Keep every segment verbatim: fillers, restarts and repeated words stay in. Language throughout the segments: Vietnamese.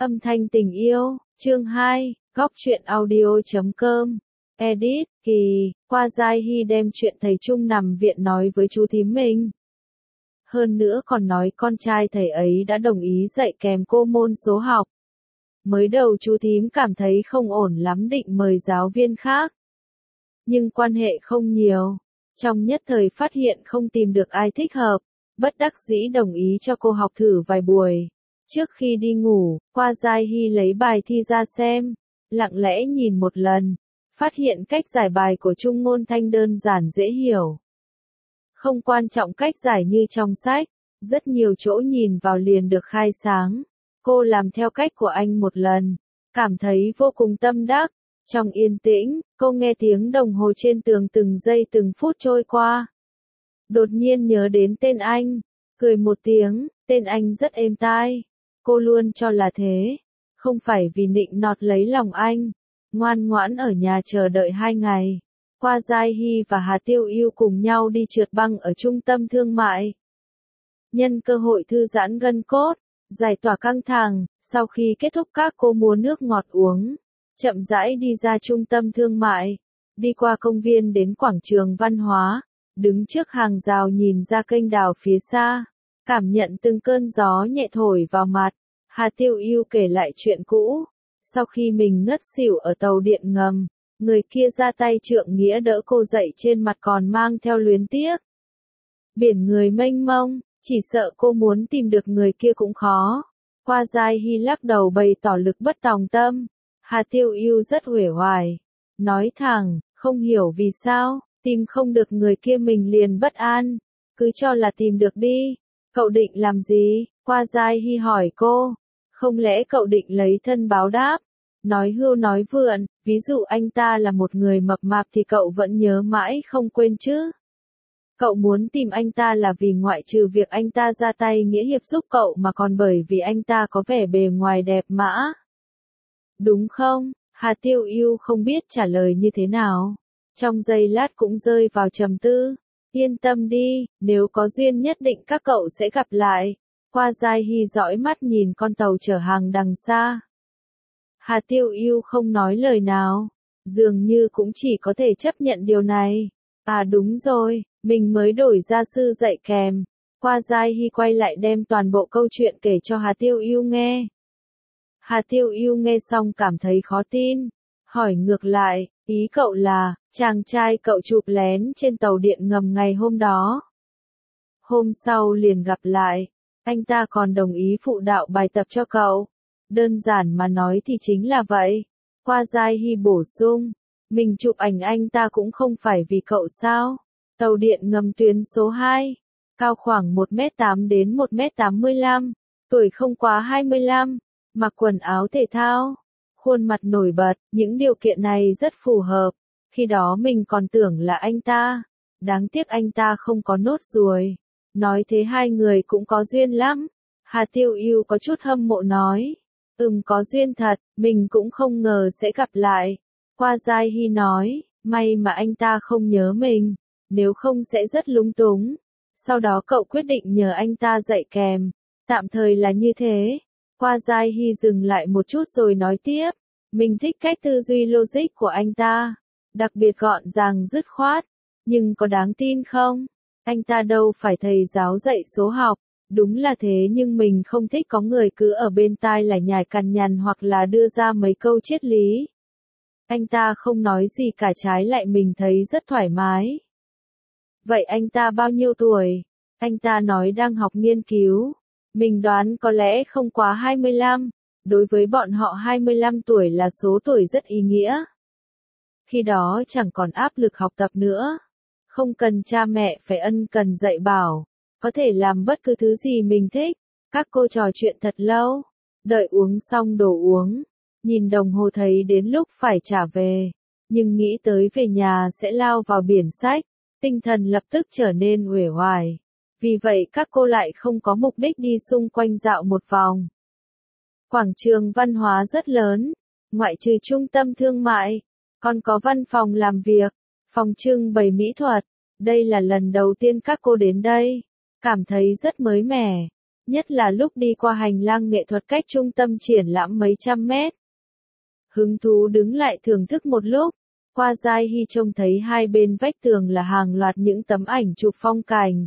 Âm thanh tình yêu, chương hai, góc truyện audio chấm com. Edit, Kỳ, qua Giai Hy đem chuyện thầy Trung nằm viện nói với chú thím mình. Hơn nữa còn nói con trai thầy ấy đã đồng ý dạy kèm cô môn số học. Mới đầu chú thím cảm thấy không ổn lắm định mời giáo viên khác. Nhưng quan hệ không nhiều. Trong nhất thời phát hiện không tìm được ai thích hợp, bất đắc dĩ đồng ý cho cô học thử vài buổi. Trước khi đi ngủ, qua Giai Hy lấy bài thi ra xem, lặng lẽ nhìn một lần, phát hiện cách giải bài của Trung Ngôn Thanh đơn giản dễ hiểu. Không quan trọng cách giải như trong sách, rất nhiều chỗ nhìn vào liền được khai sáng. Cô làm theo cách của anh một lần, cảm thấy vô cùng tâm đắc. Trong yên tĩnh, cô nghe tiếng đồng hồ trên tường từng giây từng phút trôi qua. Đột nhiên nhớ đến tên anh, cười một tiếng, tên anh rất êm tai. Cô luôn cho là thế, không phải vì nịnh nọt lấy lòng anh. Ngoan ngoãn ở nhà chờ đợi hai ngày. Qua Giai Hy và Hà Tiêu Yêu cùng nhau đi trượt băng ở trung tâm thương mại. Nhân cơ hội thư giãn gân cốt, giải tỏa căng thẳng, sau khi kết thúc các cô mua nước ngọt uống, chậm rãi đi ra trung tâm thương mại, đi qua công viên đến quảng trường văn hóa, đứng trước hàng rào nhìn ra kênh đào phía xa, cảm nhận từng cơn gió nhẹ thổi vào mặt. Hà Tiêu Yêu kể lại chuyện cũ, sau khi mình ngất xỉu ở tàu điện ngầm, người kia ra tay trượng nghĩa đỡ cô dậy, trên mặt còn mang theo luyến tiếc. Biển người mênh mông, chỉ sợ cô muốn tìm được người kia cũng khó. Qua Giai Hy lắc đầu bày tỏ lực bất tòng tâm. Hà Tiêu Yêu rất uể oải, nói thẳng, không hiểu vì sao, tìm không được người kia mình liền bất an, cứ cho là tìm được đi. Cậu định làm gì? Qua Giai Hy hỏi cô. Không lẽ cậu định lấy thân báo đáp? Nói hưu nói vượn, ví dụ anh ta là một người mập mạp thì cậu vẫn nhớ mãi không quên chứ? Cậu muốn tìm anh ta là vì ngoại trừ việc anh ta ra tay nghĩa hiệp giúp cậu mà còn bởi vì anh ta có vẻ bề ngoài đẹp mã. Đúng không? Hà Tiêu Yêu không biết trả lời như thế nào. Trong giây lát cũng rơi vào trầm tư. Yên tâm đi, nếu có duyên nhất định các cậu sẽ gặp lại. Qua Giai Hy dõi mắt nhìn con tàu chở hàng đằng xa. Hà Tiêu Yêu không nói lời nào, dường như cũng chỉ có thể chấp nhận điều này. À đúng rồi, mình mới đổi gia sư dạy kèm. Qua Giai Hy quay lại đem toàn bộ câu chuyện kể cho Hà Tiêu Yêu nghe. Hà Tiêu Yêu nghe xong cảm thấy khó tin, hỏi ngược lại, ý cậu là, chàng trai cậu chụp lén trên tàu điện ngầm ngày hôm đó. Hôm sau liền gặp lại, anh ta còn đồng ý phụ đạo bài tập cho cậu. Đơn giản mà nói thì chính là vậy. Qua Giai Hy bổ sung, mình chụp ảnh anh ta cũng không phải vì cậu sao. Tàu điện ngầm tuyến số hai, cao khoảng một mét tám đến một mét tám mươi lăm, tuổi không quá hai mươi lăm, mặc quần áo thể thao, khuôn mặt nổi bật, những điều kiện này rất phù hợp. Khi đó mình còn tưởng là anh ta, đáng tiếc anh ta không có nốt ruồi. Nói thế hai người cũng có duyên lắm. Hà Tiêu Yêu có chút hâm mộ nói. Ừm có duyên thật, mình cũng không ngờ sẽ gặp lại. Qua Giai Hy nói, may mà anh ta không nhớ mình, nếu không sẽ rất lúng túng. Sau đó cậu quyết định nhờ anh ta dạy kèm, tạm thời là như thế. Qua Giai Hy dừng lại một chút rồi nói tiếp, mình thích cách tư duy logic của anh ta, đặc biệt gọn gàng dứt khoát, nhưng có đáng tin không? Anh ta đâu phải thầy giáo dạy số học. Đúng là thế, nhưng mình không thích có người cứ ở bên tai lải nhải cằn nhằn hoặc là đưa ra mấy câu triết lý. Anh ta không nói gì cả, trái lại mình thấy rất thoải mái. Vậy anh ta bao nhiêu tuổi? Anh ta nói đang học nghiên cứu. Mình đoán có lẽ không quá hai mươi lăm. Đối với bọn họ hai mươi lăm tuổi là số tuổi rất ý nghĩa. Khi đó chẳng còn áp lực học tập nữa. Không cần cha mẹ phải ân cần dạy bảo. Có thể làm bất cứ thứ gì mình thích. Các cô trò chuyện thật lâu. Đợi uống xong đồ uống. Nhìn đồng hồ thấy đến lúc phải trả về. Nhưng nghĩ tới về nhà sẽ lao vào biển sách. Tinh thần lập tức trở nên uể oải. Vì vậy các cô lại không có mục đích đi xung quanh dạo một vòng. Quảng trường văn hóa rất lớn. Ngoại trừ trung tâm thương mại. Còn có văn phòng làm việc. Phòng trưng bày mỹ thuật. Đây là lần đầu tiên các cô đến đây. Cảm thấy rất mới mẻ. nhất là lúc đi qua hành lang nghệ thuật cách trung tâm triển lãm mấy trăm mét. Hứng thú đứng lại thưởng thức một lúc, Qua Giai Hy trông thấy hai bên vách tường là hàng loạt những tấm ảnh chụp phong cảnh.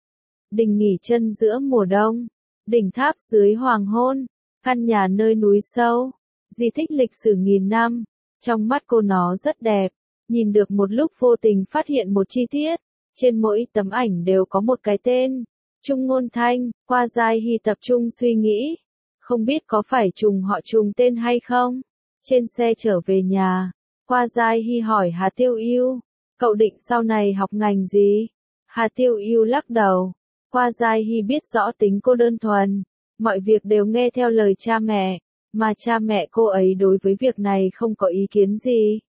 Đình nghỉ chân giữa mùa đông, đỉnh tháp dưới hoàng hôn, căn nhà nơi núi sâu, di tích lịch sử nghìn năm. Trong mắt cô nó rất đẹp, nhìn được một lúc vô tình phát hiện một chi tiết, trên mỗi tấm ảnh đều có một cái tên. Trung Ngôn Thanh. Qua Giai Hy tập trung suy nghĩ, không biết có phải trùng họ trùng tên hay không. Trên xe trở về nhà, Qua Giai Hy hỏi Hà Tiêu Yêu, cậu định sau này học ngành gì? Hà Tiêu Yêu lắc đầu. Qua Giai Hy biết rõ tính cô đơn thuần, mọi việc đều nghe theo lời cha mẹ, mà cha mẹ cô ấy đối với việc này không có ý kiến gì.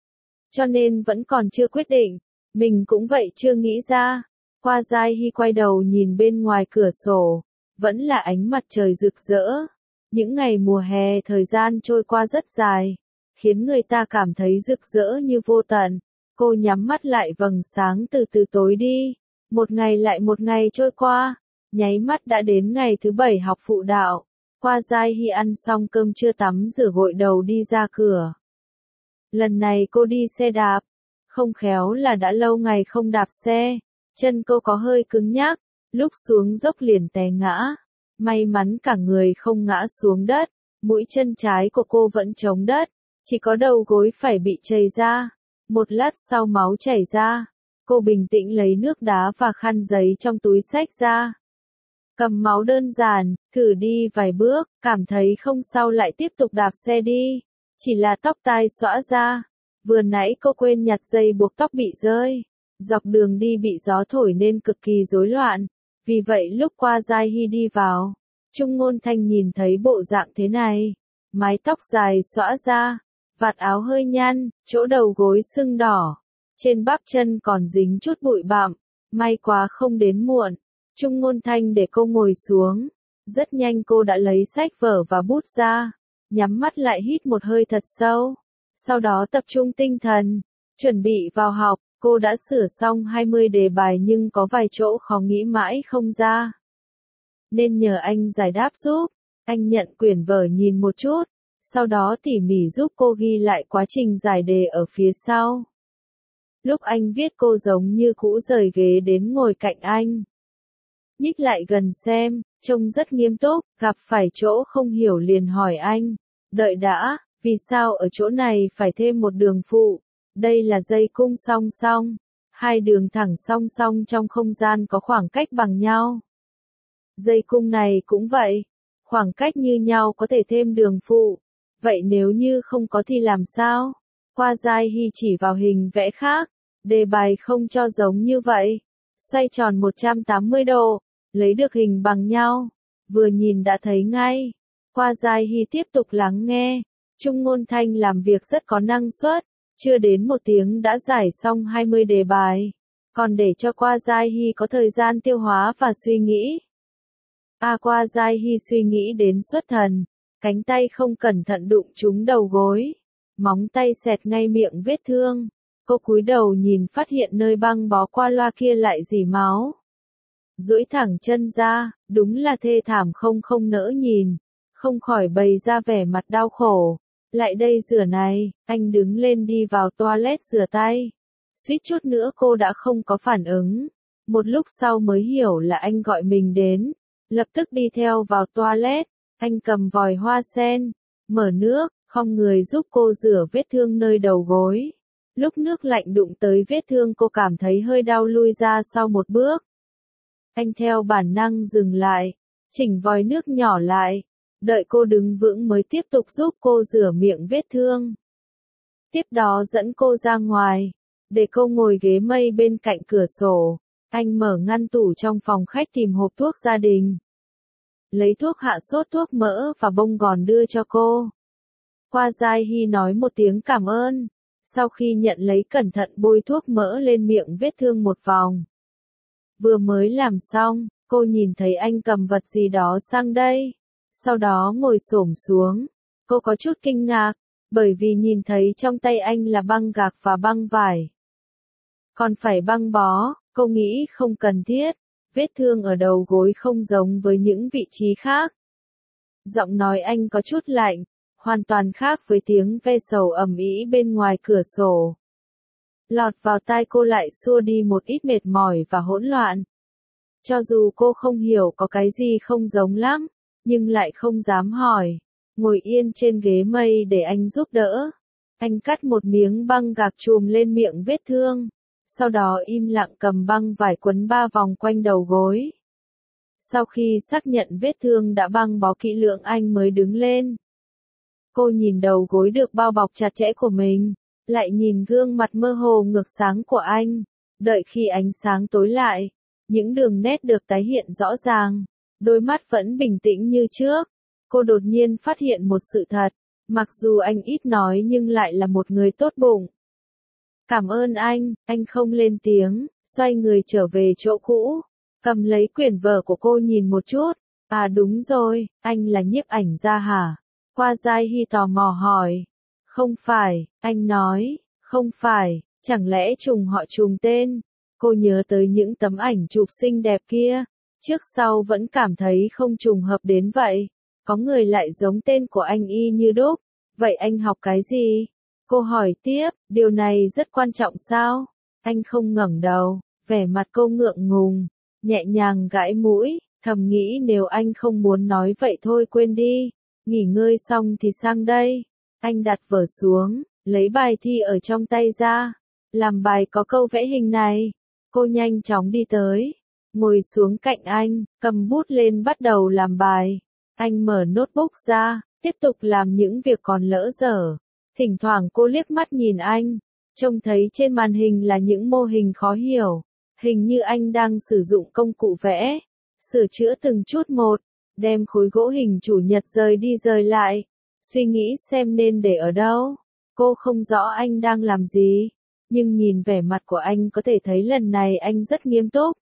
Cho nên vẫn còn chưa quyết định, mình cũng vậy chưa nghĩ ra. Qua Giai Hy quay đầu nhìn bên ngoài cửa sổ, vẫn là ánh mặt trời rực rỡ. Những ngày mùa hè thời gian trôi qua rất dài, khiến người ta cảm thấy rực rỡ như vô tận. Cô nhắm mắt lại vầng sáng từ từ tối đi. Một ngày lại một ngày trôi qua, nháy mắt đã đến ngày thứ bảy học phụ đạo. Qua Giai Hy ăn xong cơm trưa tắm rửa gội đầu đi ra cửa. Lần này cô đi xe đạp, không khéo là đã lâu ngày không đạp xe, chân cô có hơi cứng nhắc, lúc xuống dốc liền té ngã. May mắn cả người không ngã xuống đất, mũi chân trái của cô vẫn chống đất, chỉ có đầu gối phải bị chảy ra. Một lát sau máu chảy ra, cô bình tĩnh lấy nước đá và khăn giấy trong túi xách ra. Cầm máu đơn giản, thử đi vài bước, cảm thấy không sao lại tiếp tục đạp xe đi. Chỉ là tóc tai xõa ra. Vừa nãy cô quên nhặt dây buộc tóc bị rơi. Dọc đường đi bị gió thổi nên cực kỳ rối loạn. Vì vậy lúc Qua Giai Hy đi vào, Trung Ngôn Thanh nhìn thấy bộ dạng thế này. Mái tóc dài xõa ra, vạt áo hơi nhăn, chỗ đầu gối sưng đỏ. Trên bắp chân còn dính chút bụi bặm. May quá không đến muộn. Trung Ngôn Thanh để cô ngồi xuống. Rất nhanh cô đã lấy sách vở và bút ra. Nhắm mắt lại hít một hơi thật sâu. Sau đó tập trung tinh thần. Chuẩn bị vào học, cô đã sửa xong hai mươi đề bài nhưng có vài chỗ khó nghĩ mãi không ra. Nên nhờ anh giải đáp giúp. Anh nhận quyển vở nhìn một chút. Sau đó tỉ mỉ giúp cô ghi lại quá trình giải đề ở phía sau. Lúc anh viết cô giống như cũ rời ghế đến ngồi cạnh anh. Nhích lại gần xem, trông rất nghiêm túc, gặp phải chỗ không hiểu liền hỏi anh. Đợi đã, vì sao ở chỗ này phải thêm một đường phụ? Đây là dây cung song song. Hai đường thẳng song song trong không gian có khoảng cách bằng nhau. Dây cung này cũng vậy. Khoảng cách như nhau có thể thêm đường phụ. Vậy nếu như không có thì làm sao? Qua Giai Hy chỉ vào hình vẽ khác. Đề bài không cho giống như vậy. Xoay tròn một trăm tám mươi độ. Lấy được hình bằng nhau. Vừa nhìn đã thấy ngay. Qua Giai Hy tiếp tục lắng nghe. Trung Ngôn Thanh làm việc rất có năng suất. Chưa đến một tiếng đã giải xong hai mươi đề bài. Còn để cho Qua Giai Hy có thời gian tiêu hóa và suy nghĩ. À Qua Giai Hy suy nghĩ đến xuất thần. Cánh tay không cẩn thận đụng trúng đầu gối. Móng tay xẹt ngay miệng vết thương. Cô cúi đầu nhìn phát hiện nơi băng bó qua loa kia lại rỉ máu. Duỗi thẳng chân ra, đúng là thê thảm không không nỡ nhìn. Không khỏi bày ra vẻ mặt đau khổ. Lại đây rửa này, anh đứng lên đi vào toilet rửa tay. Suýt chút nữa cô đã không có phản ứng. Một lúc sau mới hiểu là anh gọi mình đến. Lập tức đi theo vào toilet. Anh cầm vòi hoa sen, mở nước, khom người giúp cô rửa vết thương nơi đầu gối. Lúc nước lạnh đụng tới vết thương cô cảm thấy hơi đau lui ra sau một bước. Anh theo bản năng dừng lại, chỉnh vòi nước nhỏ lại, đợi cô đứng vững mới tiếp tục giúp cô rửa miệng vết thương. Tiếp đó dẫn cô ra ngoài, để cô ngồi ghế mây bên cạnh cửa sổ. Anh mở ngăn tủ trong phòng khách tìm hộp thuốc gia đình. Lấy thuốc hạ sốt, thuốc mỡ và bông gòn đưa cho cô. Qua Giai Hy nói một tiếng cảm ơn. Sau khi nhận lấy cẩn thận bôi thuốc mỡ lên miệng vết thương một vòng. Vừa mới làm xong, cô nhìn thấy anh cầm vật gì đó sang đây. Sau đó ngồi xổm xuống. Cô có chút kinh ngạc, bởi vì nhìn thấy trong tay anh là băng gạc và băng vải. Còn phải băng bó, cô nghĩ không cần thiết. vết thương ở đầu gối không giống với những vị trí khác. Giọng nói anh có chút lạnh, hoàn toàn khác với tiếng ve sầu ầm ĩ bên ngoài cửa sổ. Lọt vào tai cô lại xua đi một ít mệt mỏi và hỗn loạn. Cho dù cô không hiểu có cái gì không giống lắm, nhưng lại không dám hỏi. Ngồi yên trên ghế mây để anh giúp đỡ. Anh cắt một miếng băng gạc chùm lên miệng vết thương. Sau đó im lặng cầm băng vải quấn ba vòng quanh đầu gối. Sau khi xác nhận vết thương đã băng bó kỹ lưỡng anh mới đứng lên. Cô nhìn đầu gối được bao bọc chặt chẽ của mình, lại nhìn gương mặt mơ hồ ngược sáng của anh. Đợi khi ánh sáng tối lại, những đường nét được tái hiện rõ ràng, đôi mắt vẫn bình tĩnh như trước. Cô đột nhiên phát hiện một sự thật, mặc dù anh ít nói nhưng lại là một người tốt bụng. Cảm ơn anh, anh không lên tiếng, xoay người trở về chỗ cũ, cầm lấy quyển vở của cô nhìn một chút. À đúng rồi, anh là nhiếp ảnh gia hả? Qua Giai Hy tò mò hỏi. Không phải, anh nói, không phải, chẳng lẽ trùng họ trùng tên? Cô nhớ tới những tấm ảnh chụp xinh đẹp kia, trước sau vẫn cảm thấy không trùng hợp đến vậy. Có người lại giống tên của anh y như đúc, vậy anh học cái gì? Cô hỏi tiếp, điều này rất quan trọng sao? Anh không ngẩng đầu, vẻ mặt cô ngượng ngùng, nhẹ nhàng gãi mũi, thầm nghĩ nếu anh không muốn nói vậy thôi quên đi, nghỉ ngơi xong thì sang đây. Anh đặt vở xuống, lấy bài thi ở trong tay ra, làm bài có câu vẽ hình này. Cô nhanh chóng đi tới, ngồi xuống cạnh anh, cầm bút lên bắt đầu làm bài. Anh mở notebook ra, tiếp tục làm những việc còn lỡ dở. Thỉnh thoảng cô liếc mắt nhìn anh, trông thấy trên màn hình là những mô hình khó hiểu. Hình như anh đang sử dụng công cụ vẽ, sửa chữa từng chút một, đem khối gỗ hình chủ nhật rời đi rời lại, suy nghĩ xem nên để ở đâu. Cô không rõ anh đang làm gì, nhưng nhìn vẻ mặt của anh có thể thấy lần này anh rất nghiêm túc.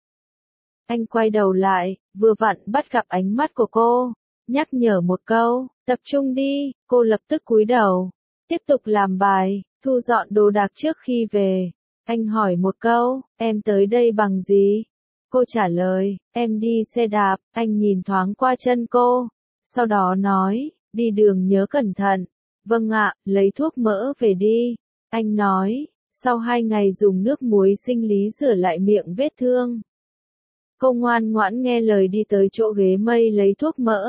Anh quay đầu lại, vừa vặn bắt gặp ánh mắt của cô, nhắc nhở một câu, tập trung đi. Cô lập tức cúi đầu, tiếp tục làm bài, thu dọn đồ đạc trước khi về. Anh hỏi một câu, em tới đây bằng gì? Cô trả lời, em đi xe đạp. Anh nhìn thoáng qua chân cô, sau đó nói, đi đường nhớ cẩn thận. Vâng ạ, lấy thuốc mỡ về đi. Anh nói, sau hai ngày dùng nước muối sinh lý rửa lại miệng vết thương. Cô ngoan ngoãn nghe lời đi tới chỗ ghế mây lấy thuốc mỡ.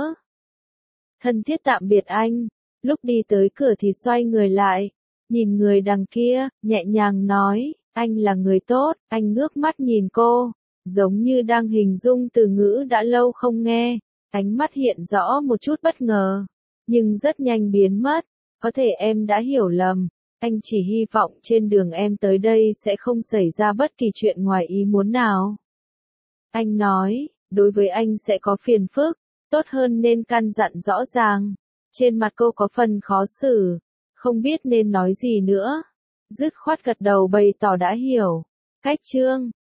Thân thiết tạm biệt anh, lúc đi tới cửa thì xoay người lại, nhìn người đằng kia, nhẹ nhàng nói, anh là người tốt. Anh ngước mắt nhìn cô, giống như đang hình dung từ ngữ đã lâu không nghe. Ánh mắt hiện rõ một chút bất ngờ, nhưng rất nhanh biến mất. Có thể em đã hiểu lầm, anh chỉ hy vọng trên đường em tới đây sẽ không xảy ra bất kỳ chuyện ngoài ý muốn nào. Anh nói, đối với anh sẽ có phiền phức, tốt hơn nên căn dặn rõ ràng. Trên mặt cô có phần khó xử, không biết nên nói gì nữa. Dứt khoát gật đầu bày tỏ đã hiểu. Cách chương